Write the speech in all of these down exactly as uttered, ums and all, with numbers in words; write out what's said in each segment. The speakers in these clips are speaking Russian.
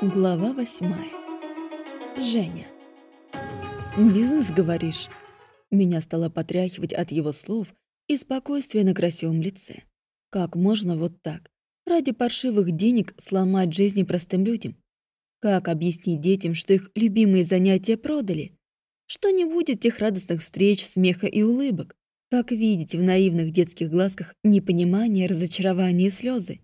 Глава восьмая. Женя. «Бизнес, говоришь?» Меня стало потряхивать от его слов и спокойствия на красивом лице. Как можно вот так, ради паршивых денег, сломать жизни простым людям? Как объяснить детям, что их любимые занятия продали? Что не будет тех радостных встреч, смеха и улыбок? Как видеть в наивных детских глазках непонимание, разочарование и слезы?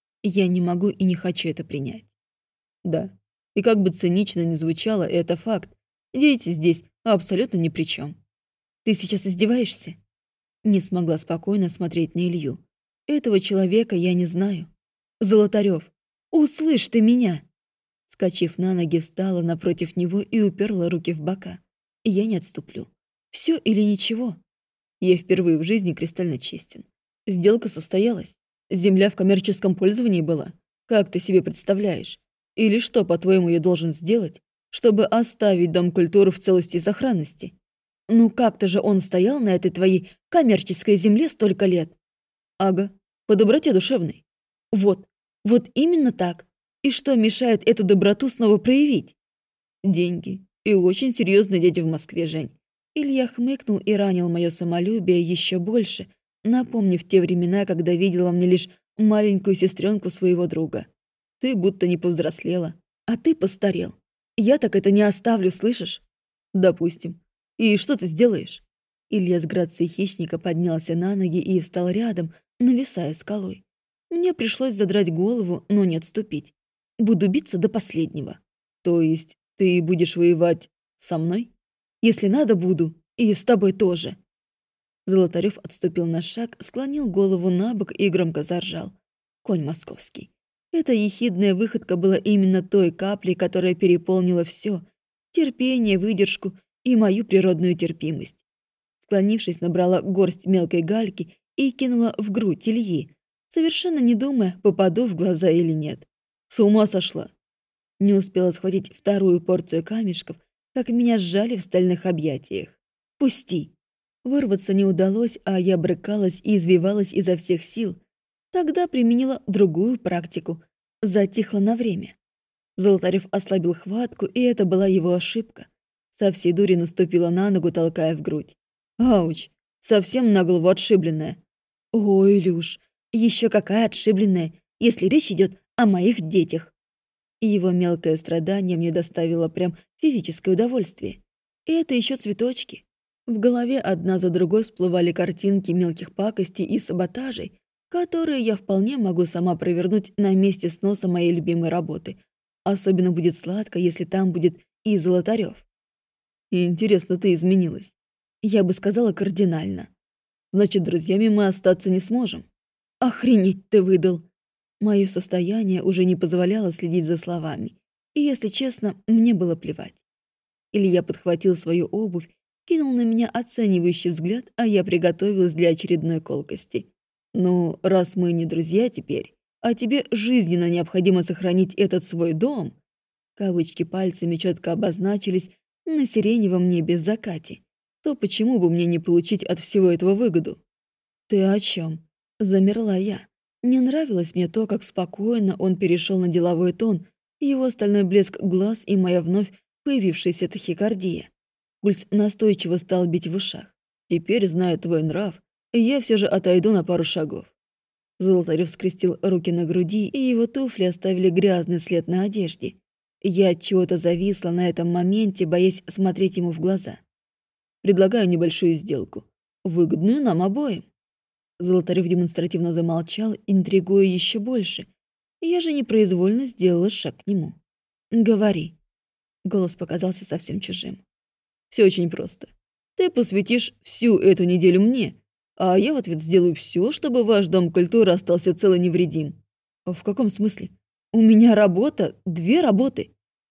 Я не могу и не хочу это принять. Да, и как бы цинично ни звучало, это факт. Дети здесь абсолютно ни при чем. Ты сейчас издеваешься? Не смогла спокойно смотреть на Илью. Этого человека я не знаю. Золотарев, услышь ты меня! Скочив на ноги, встала напротив него и уперла руки в бока. Я не отступлю. Все или ничего. Я впервые в жизни кристально честен. Сделка состоялась. Земля в коммерческом пользовании была. Как ты себе представляешь? Или что, по-твоему, я должен сделать, чтобы оставить Дом культуры в целости и сохранности? Ну как-то же он стоял на этой твоей коммерческой земле столько лет. Ага, по доброте душевной. Вот, вот именно так. И что мешает эту доброту снова проявить? Деньги. И очень серьезные дети в Москве, Жень. Илья хмыкнул и ранил мое самолюбие еще больше, напомнив те времена, когда видела мне лишь маленькую сестренку своего друга. Ты будто не повзрослела, а ты постарел. Я так это не оставлю, слышишь? Допустим. И что ты сделаешь? Илья с грацией хищника поднялся на ноги и встал рядом, нависая скалой. Мне пришлось задрать голову, но не отступить. Буду биться до последнего. То есть ты будешь воевать со мной? Если надо, буду. И с тобой тоже. Золотарев отступил на шаг, склонил голову на бок и громко заржал. Конь московский. Эта ехидная выходка была именно той каплей, которая переполнила все: терпение, выдержку и мою природную терпимость. Склонившись, набрала горсть мелкой гальки и кинула в грудь Ильи, совершенно не думая, попаду в глаза или нет. С ума сошла. Не успела схватить вторую порцию камешков, как меня сжали в стальных объятиях. «Пусти!» Вырваться не удалось, а я брыкалась и извивалась изо всех сил. Тогда применила другую практику. Затихла на время. Золотарев ослабил хватку, и это была его ошибка. Со всей дури наступила на ногу, толкая в грудь. Ауч! Совсем на голову отшибленная. Ой, Илюш, еще какая отшибленная, если речь идет о моих детях. И его мелкое страдание мне доставило прям физическое удовольствие. И это еще цветочки. В голове одна за другой всплывали картинки мелких пакостей и саботажей, которые я вполне могу сама провернуть на месте сноса моей любимой работы. Особенно будет сладко, если там будет и Золотарев. Интересно, ты изменилась. Я бы сказала, кардинально. Значит, друзьями мы остаться не сможем. Охренеть ты выдал. Мое состояние уже не позволяло следить за словами. И, если честно, мне было плевать. Илья подхватил свою обувь, кинул на меня оценивающий взгляд, а я приготовилась для очередной колкости. «Ну, раз мы не друзья теперь, а тебе жизненно необходимо сохранить этот свой дом...» Кавычки пальцами четко обозначились на сиреневом небе в закате. То почему бы мне не получить от всего этого выгоду? «Ты о чем? Замерла я. Не нравилось мне то, как спокойно он перешел на деловой тон, его стальной блеск глаз и моя вновь появившаяся тахикардия. Пульс настойчиво стал бить в ушах. Теперь, зная твой нрав, я все же отойду на пару шагов. Золотарев скрестил руки на груди, и его туфли оставили грязный след на одежде. Я от чего-то зависла на этом моменте, боясь смотреть ему в глаза. Предлагаю небольшую сделку, выгодную нам обоим. Золотарев демонстративно замолчал, интригуя еще больше. Я же непроизвольно сделала шаг к нему. «Говори». Голос показался совсем чужим. «Все очень просто. Ты посвятишь всю эту неделю мне, а я в ответ сделаю все, чтобы ваш Дом культуры остался цел и невредим». «В каком смысле? У меня работа, две работы».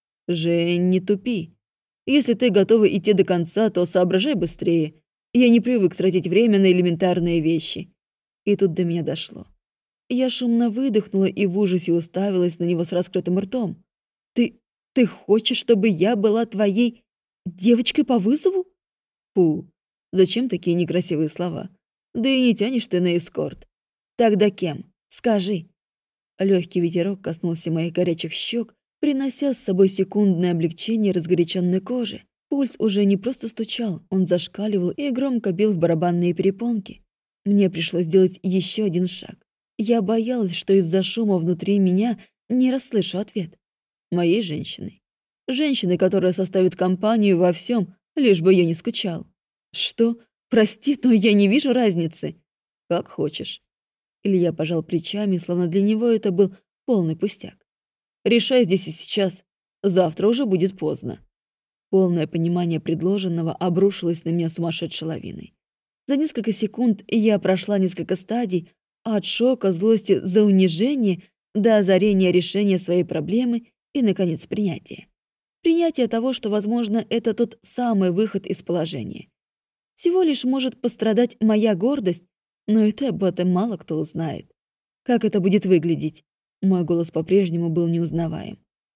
«Жень, не тупи. Если ты готова идти до конца, то соображай быстрее. Я не привык тратить время на элементарные вещи». И тут до меня дошло. Я шумно выдохнула и в ужасе уставилась на него с раскрытым ртом. «Ты... ты хочешь, чтобы я была твоей девочкой по вызову?» «Фу, зачем такие некрасивые слова? Да и не тянешь ты на эскорт. Тогда кем? Скажи». Легкий ветерок коснулся моих горячих щек, принося с собой секундное облегчение разгоряченной кожи. Пульс уже не просто стучал, он зашкаливал и громко бил в барабанные перепонки. Мне пришлось сделать еще один шаг. Я боялась, что из-за шума внутри меня не расслышу ответ. Моей женщиной. Женщиной, которая составит компанию во всем, лишь бы я не скучал. Что? Прости, но я не вижу разницы. Как хочешь. Илья пожал плечами, словно для него это был полный пустяк. Решай здесь и сейчас. Завтра уже будет поздно. Полное понимание предложенного обрушилось на меня сумасшедшей лавиной. За несколько секунд я прошла несколько стадий от шока, злости за унижение до озарения решения своей проблемы и, наконец, принятия. Принятие того, что, возможно, это тот самый выход из положения. Всего лишь может пострадать моя гордость, но это об этом мало кто узнает. Как это будет выглядеть? Мой голос по-прежнему был неузнаваем.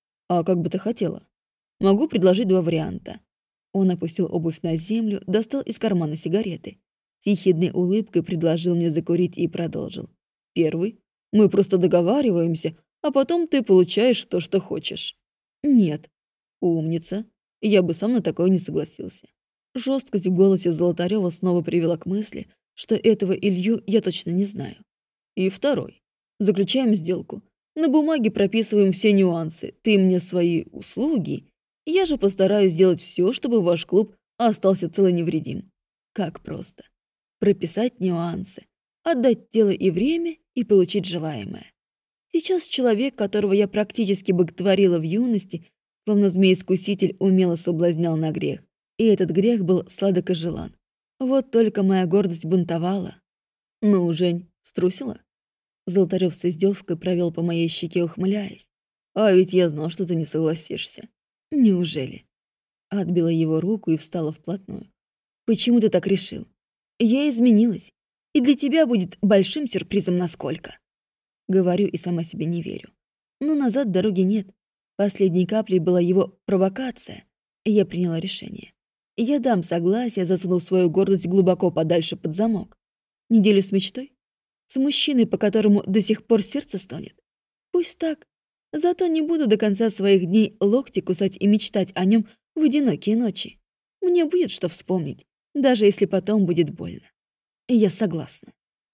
А как бы ты хотела? Могу предложить два варианта. Он опустил обувь на землю, достал из кармана сигареты. С ехидной улыбкой предложил мне закурить и продолжил. Первый. Мы просто договариваемся, а потом ты получаешь то, что хочешь. Нет. Умница. Я бы сам на такое не согласился. Жесткость в голосе Золотарева снова привела к мысли, что этого Илью я точно не знаю. И второй. Заключаем сделку. На бумаге прописываем все нюансы. Ты мне свои услуги. Я же постараюсь сделать все, чтобы ваш клуб остался цел и невредим. Как просто. Прописать нюансы. Отдать тело и время и получить желаемое. Сейчас человек, которого я практически боготворила в юности, словно змей-искуситель, умело соблазнял на грех. И этот грех был сладок и желан. Вот только моя гордость бунтовала. Ну, Жень, струсила? Золотарёв с издевкой провел по моей щеке, ухмыляясь. А ведь я знал, что ты не согласишься. Неужели? Отбила его руку и встала вплотную. Почему ты так решил? Я изменилась. И для тебя будет большим сюрпризом насколько. Говорю и сама себе не верю. Но назад дороги нет. Последней каплей была его провокация, и я приняла решение. Я дам согласие, засунув свою гордость глубоко подальше под замок. Неделю с мечтой? С мужчиной, по которому до сих пор сердце стонет? Пусть так. Зато не буду до конца своих дней локти кусать и мечтать о нем в одинокие ночи. Мне будет что вспомнить, даже если потом будет больно. И я согласна.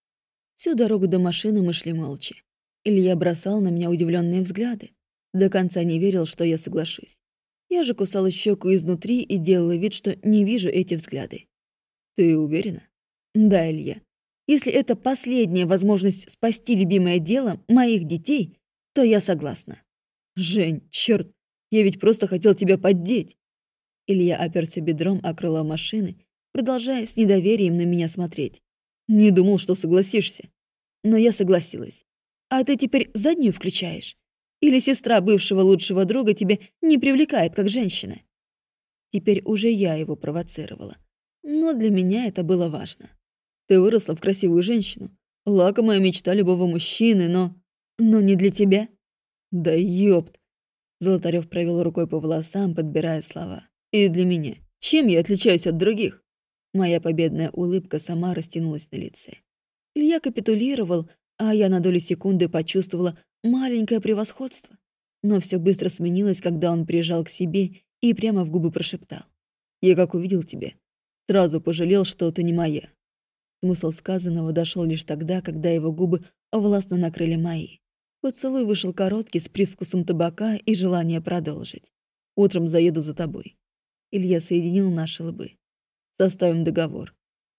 Всю дорогу до машины мы шли молча. Илья бросал на меня удивленные взгляды. До конца не верил, что я соглашусь. Я же кусала щеку изнутри и делала вид, что не вижу эти взгляды. Ты уверена? Да, Илья. Если это последняя возможность спасти любимое дело моих детей, то я согласна. Жень, черт, я ведь просто хотел тебя поддеть. Илья оперся бедром о крыло машины, продолжая с недоверием на меня смотреть. Не думал, что согласишься. Но я согласилась. А ты теперь заднюю включаешь? Или сестра бывшего лучшего друга тебя не привлекает как женщина? Теперь уже я его провоцировала. Но для меня это было важно. Ты выросла в красивую женщину. Лакомая мечта любого мужчины, но... Но не для тебя? Да ёпт. Золотарёв провел рукой по волосам, подбирая слова. И для меня. Чем я отличаюсь от других? Моя победная улыбка сама растянулась на лице. Илья капитулировал, а я на долю секунды почувствовала маленькое превосходство. Но все быстро сменилось, когда он прижал к себе и прямо в губы прошептал. «Я как увидел тебя, сразу пожалел, что ты не моя». Смысл сказанного дошел лишь тогда, когда его губы властно накрыли мои. Поцелуй вышел короткий, с привкусом табака и желания продолжить. «Утром заеду за тобой». Илья соединил наши лбы. «Составим договор».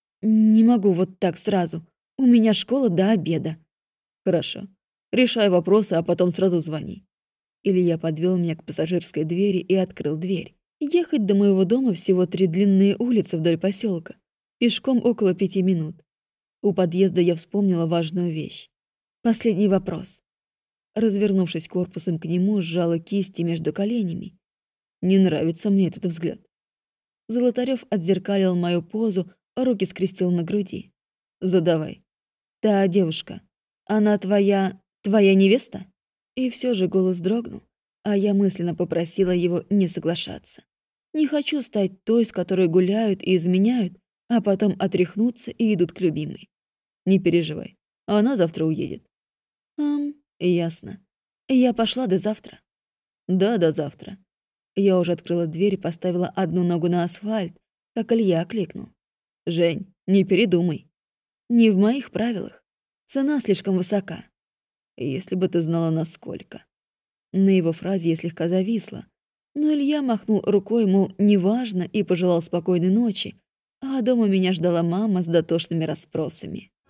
«Не могу вот так сразу. У меня школа до обеда». «Хорошо. Решай вопросы, а потом сразу звони». Илья подвел меня к пассажирской двери и открыл дверь. Ехать до моего дома всего три длинные улицы вдоль поселка. Пешком около пяти минут. У подъезда я вспомнила важную вещь. Последний вопрос. Развернувшись корпусом к нему, сжала кисти между коленями. Не нравится мне этот взгляд. Золотарёв отзеркалил мою позу, руки скрестил на груди. Задавай. Та девушка, она твоя... твоя невеста? И все же голос дрогнул, а я мысленно попросила его не соглашаться. Не хочу стать той, с которой гуляют и изменяют, а потом отряхнутся и идут к любимой. Не переживай, она завтра уедет. Ам, ясно. Я пошла до завтра. Да, до завтра. Я уже открыла дверь и поставила одну ногу на асфальт, как Илья окликнул. «Жень, не передумай. Не в моих правилах. Цена слишком высока. Если бы ты знала, насколько». На его фразе я слегка зависла, но Илья махнул рукой, мол, неважно, и пожелал спокойной ночи, а дома меня ждала мама с дотошными расспросами.